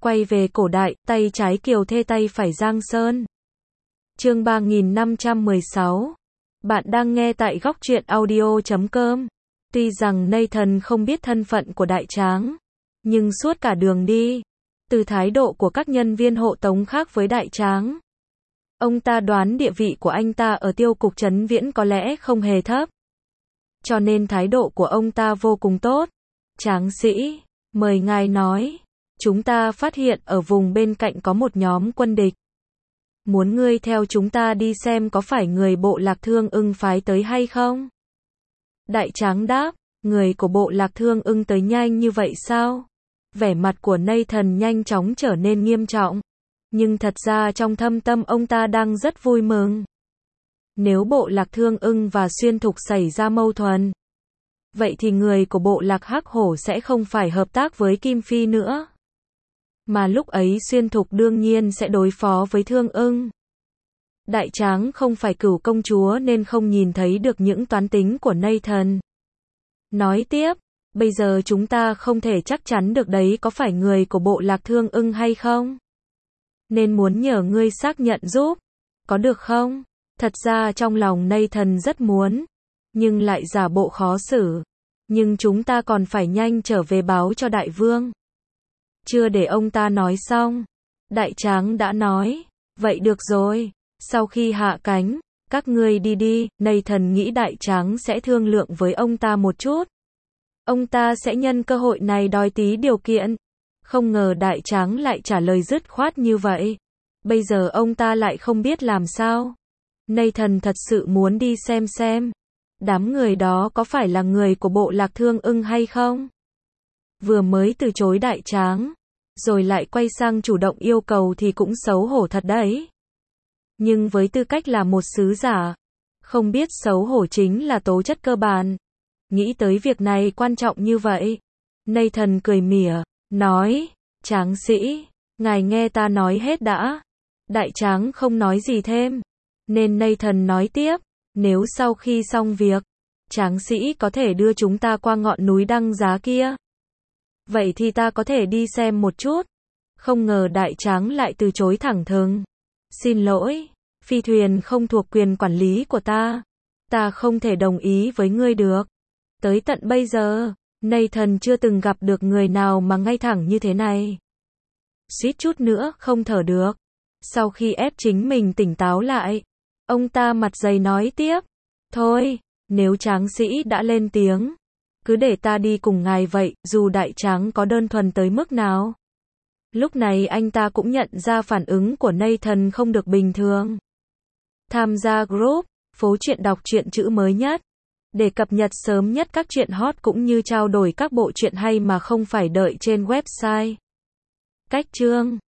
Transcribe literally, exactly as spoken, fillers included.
Quay về cổ đại, tay trái Kiều Thê tay phải Giang Sơn. Chương ba nghìn năm trăm mười sáu. Bạn đang nghe tại góc truyện audio chấm com. Tuy rằng Nathan không biết thân phận của Đại Tráng, nhưng suốt cả đường đi, từ thái độ của các nhân viên hộ tống khác với Đại Tráng, ông ta đoán địa vị của anh ta ở tiêu cục Trấn Viễn có lẽ không hề thấp. Cho nên thái độ của ông ta vô cùng tốt. Tráng sĩ, mời ngài nói. Chúng ta phát hiện ở vùng bên cạnh có một nhóm quân địch. Muốn ngươi theo chúng ta đi xem có phải người bộ Lạc Thương Ưng phái tới hay không? Đại Tráng đáp, người của bộ Lạc Thương Ưng tới nhanh như vậy sao? Vẻ mặt của Nathan nhanh chóng trở nên nghiêm trọng. Nhưng thật ra trong thâm tâm ông ta đang rất vui mừng. Nếu bộ Lạc Thương Ưng và Xuyên Thục xảy ra mâu thuẫn, vậy thì người của bộ Lạc Hắc Hổ sẽ không phải hợp tác với Kim Phi nữa. Mà lúc ấy Xuyên Thục đương nhiên sẽ đối phó với Thương Ưng. Đại Tráng không phải cửu công chúa nên không nhìn thấy được những toán tính của Nathan. Nói tiếp, bây giờ chúng ta không thể chắc chắn được đấy có phải người của bộ Lạc Thương Ưng hay không. Nên muốn nhờ ngươi xác nhận giúp. Có được không? Thật ra trong lòng Nathan rất muốn, nhưng lại giả bộ khó xử. Nhưng chúng ta còn phải nhanh trở về báo cho đại vương. Chưa để ông ta nói xong, Đại Tráng đã nói, vậy được rồi, sau khi hạ cánh, các ngươi đi đi. Nathan nghĩ Đại Tráng sẽ thương lượng với ông ta một chút. Ông ta sẽ nhân cơ hội này đòi tí điều kiện. Không ngờ Đại Tráng lại trả lời dứt khoát như vậy. Bây giờ ông ta lại không biết làm sao. Nathan thật sự muốn đi xem xem đám người đó có phải là người của bộ Lạc Thương Ưng hay không. Vừa mới từ chối Đại Tráng, rồi lại quay sang chủ động yêu cầu thì cũng xấu hổ thật đấy. Nhưng với tư cách là một sứ giả, không biết xấu hổ chính là tố chất cơ bản. Nghĩ tới việc này quan trọng như vậy, Nathan cười mỉa, nói, Tráng sĩ, ngài nghe ta nói hết đã. Đại Tráng không nói gì thêm, nên Nathan nói tiếp, nếu sau khi xong việc, Tráng sĩ có thể đưa chúng ta qua ngọn núi Đăng Giá kia, vậy thì ta có thể đi xem một chút. Không ngờ Đại Tráng lại từ chối thẳng thừng. Xin lỗi, phi thuyền không thuộc quyền quản lý của ta. Ta không thể đồng ý với ngươi được. Tới tận bây giờ, Nathan chưa từng gặp được người nào mà ngay thẳng như thế này. Suýt chút nữa không thở được. Sau khi ép chính mình tỉnh táo lại, ông ta mặt dày nói tiếp. Thôi, nếu Tráng sĩ đã lên tiếng, cứ để ta đi cùng ngài vậy, dù Đại Tráng có đơn thuần tới mức nào. Lúc này anh ta cũng nhận ra phản ứng của Nathan không được bình thường. Tham gia group, phố truyện đọc truyện chữ mới nhất, để cập nhật sớm nhất các truyện hot cũng như trao đổi các bộ truyện hay mà không phải đợi trên website. Cách chương